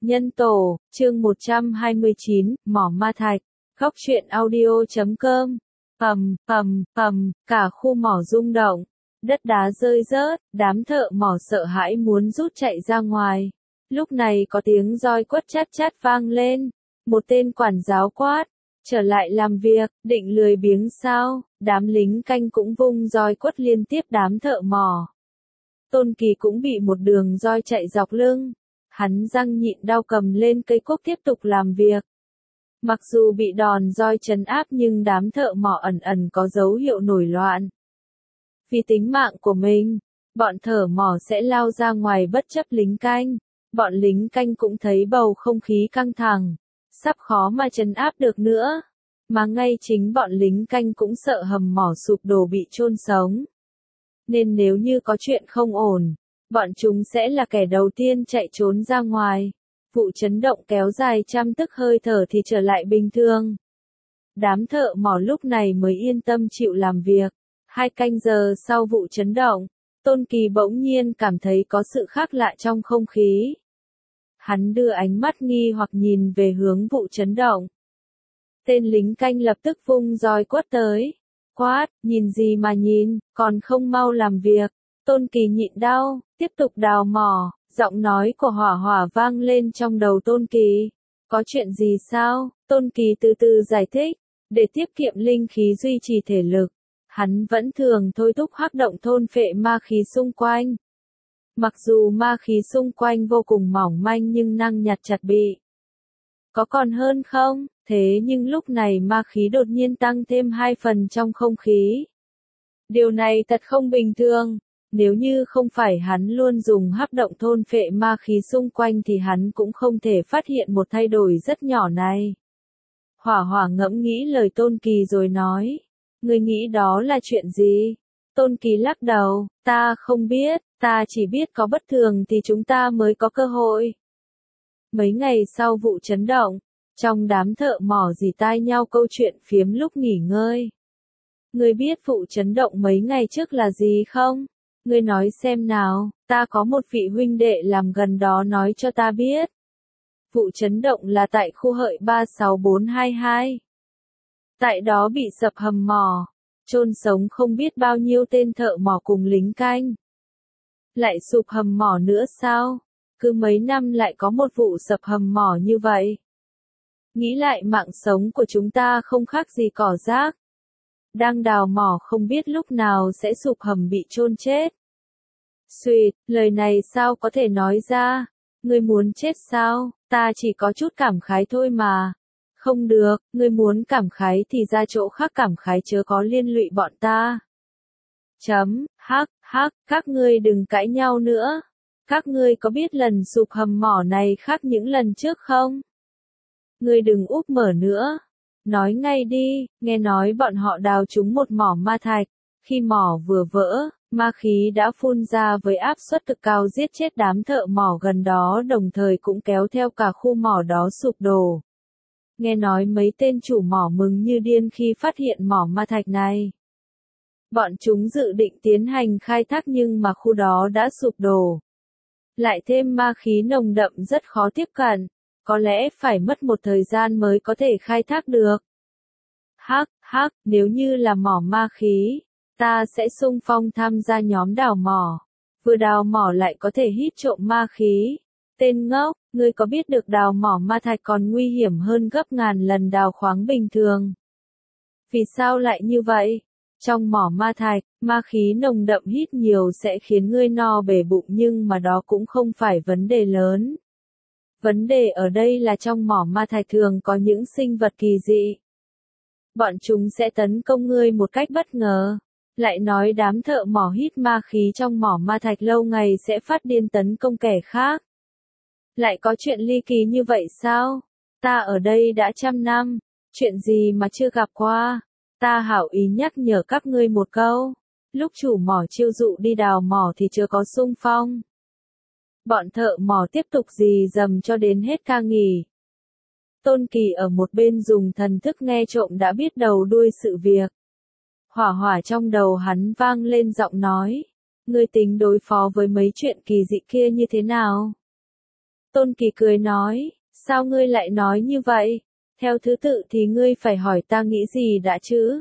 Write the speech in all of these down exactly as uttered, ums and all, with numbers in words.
Nhân tổ, chương một trăm hai mươi chín, mỏ ma thạch, góc truyện audio chấm com. Ầm, ầm, ầm, cả khu mỏ rung động, đất đá rơi rớt, đám thợ mỏ sợ hãi muốn rút chạy ra ngoài. Lúc này có tiếng roi quất chát chát vang lên, một tên quản giáo quát, trở lại làm việc, định lười biếng sao? Đám lính canh cũng vung roi quất liên tiếp đám thợ mỏ. Tôn Kỳ cũng bị một đường roi chạy dọc lưng. Hắn răng nhịn đau cầm lên cây cuốc tiếp tục làm việc. Mặc dù bị đòn roi trấn áp nhưng đám thợ mỏ ẩn ẩn có dấu hiệu nổi loạn. Vì tính mạng của mình, bọn thợ mỏ sẽ lao ra ngoài bất chấp lính canh. Bọn lính canh cũng thấy bầu không khí căng thẳng, sắp khó mà trấn áp được nữa. Mà ngay chính bọn lính canh cũng sợ hầm mỏ sụp đổ bị chôn sống. Nên nếu như có chuyện không ổn, bọn chúng sẽ là kẻ đầu tiên chạy trốn ra ngoài. Vụ chấn động kéo dài trăm tức hơi thở thì trở lại bình thường. Đám thợ mỏ lúc này mới yên tâm chịu làm việc. Hai canh giờ sau vụ chấn động, Tôn Kỳ bỗng nhiên cảm thấy có sự khác lạ trong không khí. Hắn đưa ánh mắt nghi hoặc nhìn về hướng vụ chấn động. Tên lính canh lập tức vung roi quất tới. Quát, nhìn gì mà nhìn, còn không mau làm việc. Tôn Kỳ nhịn đau, tiếp tục đào mỏ, giọng nói của Hỏa Hỏa vang lên trong đầu Tôn Kỳ. Có chuyện gì sao? Tôn Kỳ từ từ giải thích, để tiết kiệm linh khí duy trì thể lực, hắn vẫn thường thôi thúc hắc động thôn phệ ma khí xung quanh. Mặc dù ma khí xung quanh vô cùng mỏng manh nhưng năng nhặt chặt bị. Có còn hơn không? Thế nhưng lúc này ma khí đột nhiên tăng thêm hai phần trong không khí. Điều này thật không bình thường. Nếu như không phải hắn luôn dùng hấp động thôn phệ ma khí xung quanh thì hắn cũng không thể phát hiện một thay đổi rất nhỏ này. Hỏa Hỏa ngẫm nghĩ lời Tôn Kỳ rồi nói. Ngươi nghĩ đó là chuyện gì? Tôn Kỳ lắc đầu, ta không biết, ta chỉ biết có bất thường thì chúng ta mới có cơ hội. Mấy ngày sau vụ chấn động, trong đám thợ mỏ rỉ tai nhau câu chuyện phiếm lúc nghỉ ngơi. Ngươi biết vụ chấn động mấy ngày trước là gì không? Ngươi nói xem nào, ta có một vị huynh đệ làm gần đó nói cho ta biết. Vụ chấn động là tại khu hợi ba sáu bốn hai hai. Tại đó bị sập hầm mỏ, chôn sống không biết bao nhiêu tên thợ mỏ cùng lính canh. Lại sụp hầm mỏ nữa sao? Cứ mấy năm lại có một vụ sập hầm mỏ như vậy. Nghĩ lại mạng sống của chúng ta không khác gì cỏ rác. Đang đào mỏ không biết lúc nào sẽ sụp hầm bị chôn chết. Xuyệt, lời này sao có thể nói ra? Ngươi muốn chết sao? Ta chỉ có chút cảm khái thôi mà. Không được, ngươi muốn cảm khái thì ra chỗ khác cảm khái chớ có liên lụy bọn ta. Chấm, hắc, hắc, các ngươi đừng cãi nhau nữa. Các ngươi có biết lần sụp hầm mỏ này khác những lần trước không? Ngươi đừng úp mở nữa. Nói ngay đi, nghe nói bọn họ đào trúng một mỏ ma thạch. Khi mỏ vừa vỡ, ma khí đã phun ra với áp suất cực cao giết chết đám thợ mỏ gần đó đồng thời cũng kéo theo cả khu mỏ đó sụp đổ. Nghe nói mấy tên chủ mỏ mừng như điên khi phát hiện mỏ ma thạch này. Bọn chúng dự định tiến hành khai thác nhưng mà khu đó đã sụp đổ. Lại thêm ma khí nồng đậm rất khó tiếp cận, có lẽ phải mất một thời gian mới có thể khai thác được. Hắc, hắc, nếu như là mỏ ma khí, ta sẽ xung phong tham gia nhóm đào mỏ. Vừa đào mỏ lại có thể hít trộm ma khí. Tên ngốc, ngươi có biết được đào mỏ ma thạch còn nguy hiểm hơn gấp ngàn lần đào khoáng bình thường. Vì sao lại như vậy? Trong mỏ ma thạch, ma khí nồng đậm hít nhiều sẽ khiến ngươi no bể bụng nhưng mà đó cũng không phải vấn đề lớn. Vấn đề ở đây là trong mỏ ma thạch thường có những sinh vật kỳ dị. Bọn chúng sẽ tấn công ngươi một cách bất ngờ. Lại nói đám thợ mỏ hít ma khí trong mỏ ma thạch lâu ngày sẽ phát điên tấn công kẻ khác. Lại có chuyện ly kỳ như vậy sao? Ta ở đây đã trăm năm, chuyện gì mà chưa gặp qua? Ta hảo ý nhắc nhở các ngươi một câu. Lúc chủ mỏ chiêu dụ đi đào mỏ thì chưa có xung phong. Bọn thợ mỏ tiếp tục rì rầm cho đến hết ca nghỉ. Tôn Kỳ ở một bên dùng thần thức nghe trộm đã biết đầu đuôi sự việc. Hỏa Hỏa trong đầu hắn vang lên giọng nói. Ngươi tính đối phó với mấy chuyện kỳ dị kia như thế nào? Tôn Kỳ cười nói, sao ngươi lại nói như vậy? Theo thứ tự thì ngươi phải hỏi ta nghĩ gì đã chứ?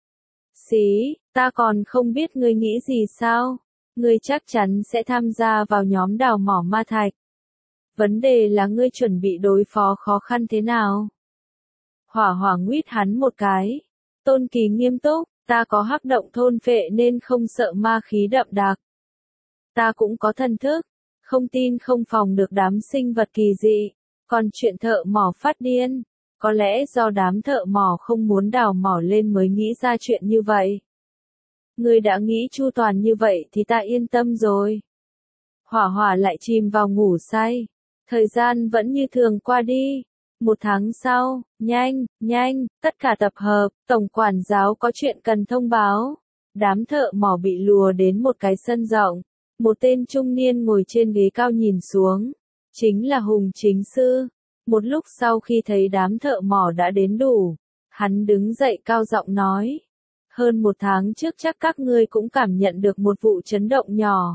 Xí, ta còn không biết ngươi nghĩ gì sao? Ngươi chắc chắn sẽ tham gia vào nhóm đào mỏ ma thạch. Vấn đề là ngươi chuẩn bị đối phó khó khăn thế nào? Hỏa Hỏa nguyết hắn một cái. Tôn Kỳ nghiêm túc, ta có hắc động thôn phệ nên không sợ ma khí đậm đặc. Ta cũng có thần thức, không tin không phòng được đám sinh vật kỳ dị. Còn chuyện thợ mỏ phát điên, có lẽ do đám thợ mỏ không muốn đào mỏ lên mới nghĩ ra chuyện như vậy. Ngươi đã nghĩ chu toàn như vậy thì ta yên tâm rồi. Hỏa Hỏa lại chìm vào ngủ say. Thời gian vẫn như thường qua đi. Một tháng sau, nhanh, nhanh, tất cả tập hợp, tổng quản giáo có chuyện cần thông báo. Đám thợ mỏ bị lùa đến một cái sân rộng. Một tên trung niên ngồi trên ghế cao nhìn xuống. Chính là Hùng Chính Sư. Một lúc sau khi thấy đám thợ mỏ đã đến đủ, hắn đứng dậy cao giọng nói. Hơn một tháng trước chắc các ngươi cũng cảm nhận được một vụ chấn động nhỏ.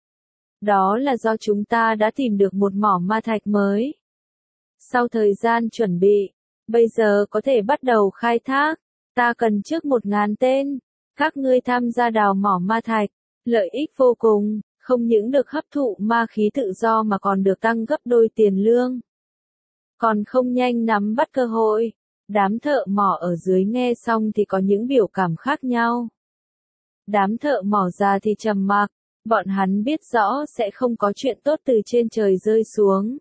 Đó là do chúng ta đã tìm được một mỏ ma thạch mới. Sau thời gian chuẩn bị, bây giờ có thể bắt đầu khai thác. Ta cần trước một ngàn tên. Các ngươi tham gia đào mỏ ma thạch, lợi ích vô cùng, không những được hấp thụ ma khí tự do mà còn được tăng gấp đôi tiền lương. Còn không nhanh nắm bắt cơ hội. Đám thợ mỏ ở dưới nghe xong thì có những biểu cảm khác nhau. Đám thợ mỏ già thì trầm mặc, bọn hắn biết rõ sẽ không có chuyện tốt từ trên trời rơi xuống.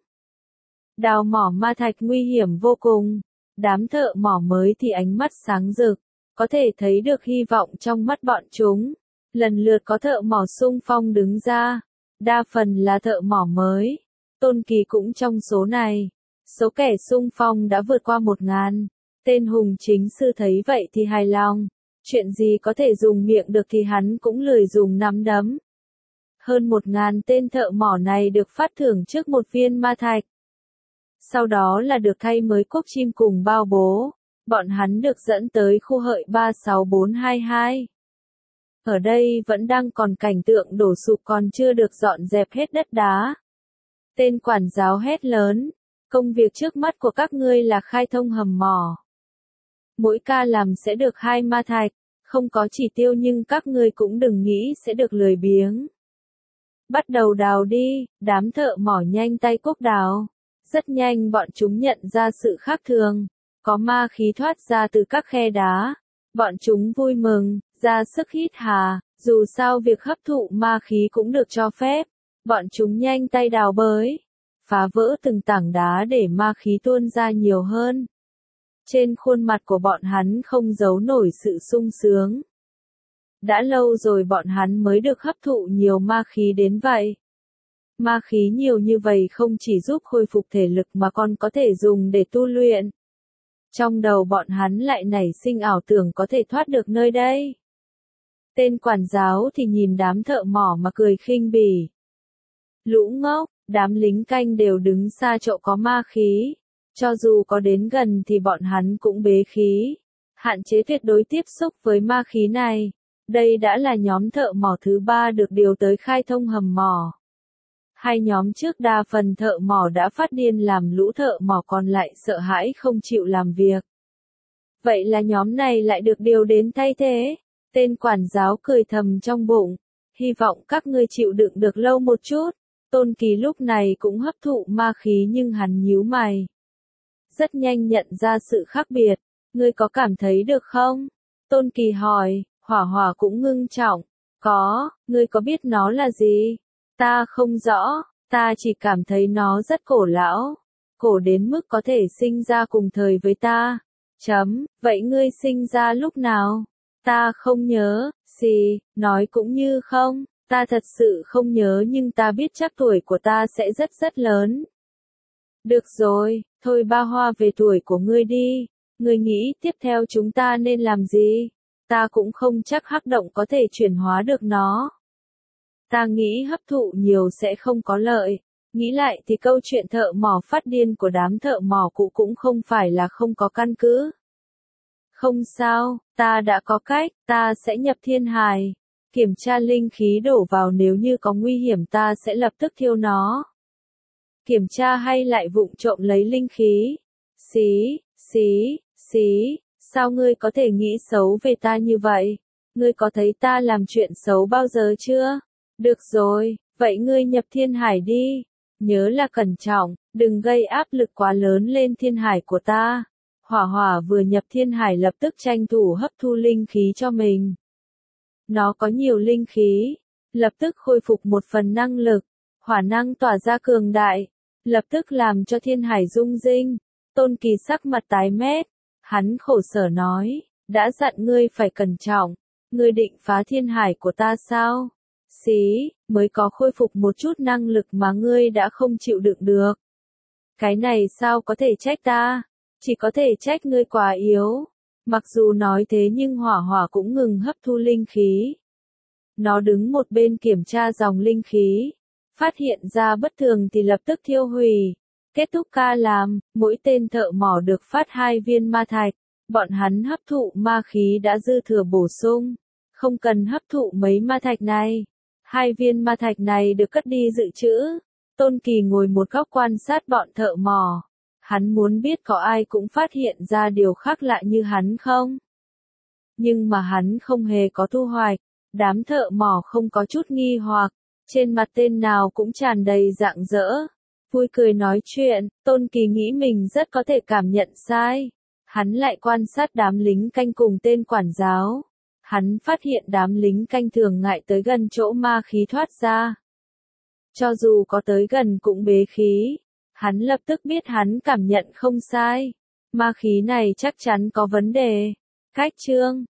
Đào mỏ ma thạch nguy hiểm vô cùng. Đám thợ mỏ mới thì ánh mắt sáng rực, có thể thấy được hy vọng trong mắt bọn chúng. Lần lượt có thợ mỏ xung phong đứng ra, đa phần là thợ mỏ mới. Tôn Kỳ cũng trong số này. Số kẻ xung phong đã vượt qua một ngàn. Tên Hùng Chính Sư thấy vậy thì hài lòng. Chuyện gì có thể dùng miệng được thì hắn cũng lười dùng nắm đấm. Hơn một ngàn tên thợ mỏ này được phát thưởng trước một viên ma thạch. Sau đó là được thay mới cốc chim cùng bao bố. Bọn hắn được dẫn tới khu hợi ba sáu bốn hai hai. Ở đây vẫn đang còn cảnh tượng đổ sụp còn chưa được dọn dẹp hết đất đá. Tên quản giáo hét lớn. Công việc trước mắt của các ngươi là khai thông hầm mỏ. Mỗi ca làm sẽ được hai ma thạch, không có chỉ tiêu nhưng các ngươi cũng đừng nghĩ sẽ được lười biếng. Bắt đầu đào đi, đám thợ mỏ nhanh tay cuốc đào. Rất nhanh bọn chúng nhận ra sự khác thường, có ma khí thoát ra từ các khe đá. Bọn chúng vui mừng, ra sức hít hà, dù sao việc hấp thụ ma khí cũng được cho phép. Bọn chúng nhanh tay đào bới, phá vỡ từng tảng đá để ma khí tuôn ra nhiều hơn. Trên khuôn mặt của bọn hắn không giấu nổi sự sung sướng. Đã lâu rồi bọn hắn mới được hấp thụ nhiều ma khí đến vậy. Ma khí nhiều như vậy không chỉ giúp khôi phục thể lực mà còn có thể dùng để tu luyện. Trong đầu bọn hắn lại nảy sinh ảo tưởng có thể thoát được nơi đây. Tên quản giáo thì nhìn đám thợ mỏ mà cười khinh bỉ. Lũ ngốc, đám lính canh đều đứng xa chỗ có ma khí. Cho dù có đến gần thì bọn hắn cũng bế khí. Hạn chế tuyệt đối tiếp xúc với ma khí này. Đây đã là nhóm thợ mỏ thứ ba được điều tới khai thông hầm mỏ. Hai nhóm trước đa phần thợ mỏ đã phát điên làm lũ thợ mỏ còn lại sợ hãi không chịu làm việc. Vậy là nhóm này lại được điều đến thay thế. Tên quản giáo cười thầm trong bụng. Hy vọng các ngươi chịu đựng được lâu một chút. Tôn Kỳ lúc này cũng hấp thụ ma khí nhưng hắn nhíu mày. Rất nhanh nhận ra sự khác biệt. Ngươi có cảm thấy được không? Tôn Kỳ hỏi. Hỏa Hỏa cũng ngưng trọng. Có, ngươi có biết nó là gì? Ta không rõ, ta chỉ cảm thấy nó rất cổ lão. Cổ đến mức có thể sinh ra cùng thời với ta. Chấm, vậy ngươi sinh ra lúc nào? Ta không nhớ, xì, nói cũng như không, ta thật sự không nhớ nhưng ta biết chắc tuổi của ta sẽ rất rất lớn. Được rồi, thôi ba hoa về tuổi của ngươi đi. Ngươi nghĩ tiếp theo chúng ta nên làm gì? Ta cũng không chắc hắc động có thể chuyển hóa được nó. Ta nghĩ hấp thụ nhiều sẽ không có lợi. Nghĩ lại thì câu chuyện thợ mỏ phát điên của đám thợ mỏ cũ cũng không phải là không có căn cứ. Không sao, ta đã có cách, ta sẽ nhập thiên hài. Kiểm tra linh khí đổ vào nếu như có nguy hiểm ta sẽ lập tức thiêu nó. Kiểm tra hay lại vụng trộm lấy linh khí? Xí, xí, xí, sao ngươi có thể nghĩ xấu về ta như vậy? Ngươi có thấy ta làm chuyện xấu bao giờ chưa? Được rồi, vậy ngươi nhập thiên hải đi. Nhớ là cẩn trọng, đừng gây áp lực quá lớn lên thiên hải của ta. Hỏa hỏa vừa nhập thiên hải lập tức tranh thủ hấp thu linh khí cho mình. Nó có nhiều linh khí, lập tức khôi phục một phần năng lực. Hỏa năng tỏa ra cường đại, lập tức làm cho thiên hải rung rinh. Tôn Kỳ sắc mặt tái mét, hắn khổ sở nói, đã dặn ngươi phải cẩn trọng, ngươi định phá thiên hải của ta sao? Xí, mới có khôi phục một chút năng lực mà ngươi đã không chịu đựng được. Cái này sao có thể trách ta, chỉ có thể trách ngươi quá yếu. Mặc dù nói thế nhưng hỏa hỏa cũng ngừng hấp thu linh khí. Nó đứng một bên kiểm tra dòng linh khí, phát hiện ra bất thường thì lập tức thiêu hủy. Kết thúc ca làm, mỗi tên thợ mỏ được phát hai viên ma thạch, bọn hắn hấp thụ ma khí đã dư thừa bổ sung, không cần hấp thụ mấy ma thạch này. Hai viên ma thạch này được cất đi dự trữ. Tôn Kỳ ngồi một góc quan sát bọn thợ mỏ. Hắn muốn biết có ai cũng phát hiện ra điều khác lạ như hắn không? Nhưng mà hắn không hề có thu hoạch. Đám thợ mỏ không có chút nghi hoặc, trên mặt tên nào cũng tràn đầy rạng rỡ. Vui cười nói chuyện, Tôn Kỳ nghĩ mình rất có thể cảm nhận sai. Hắn lại quan sát đám lính canh cùng tên quản giáo. Hắn phát hiện đám lính canh thường ngại tới gần chỗ ma khí thoát ra. Cho dù có tới gần cũng bế khí. Hắn lập tức biết hắn cảm nhận không sai. Ma khí này chắc chắn có vấn đề. Cách chương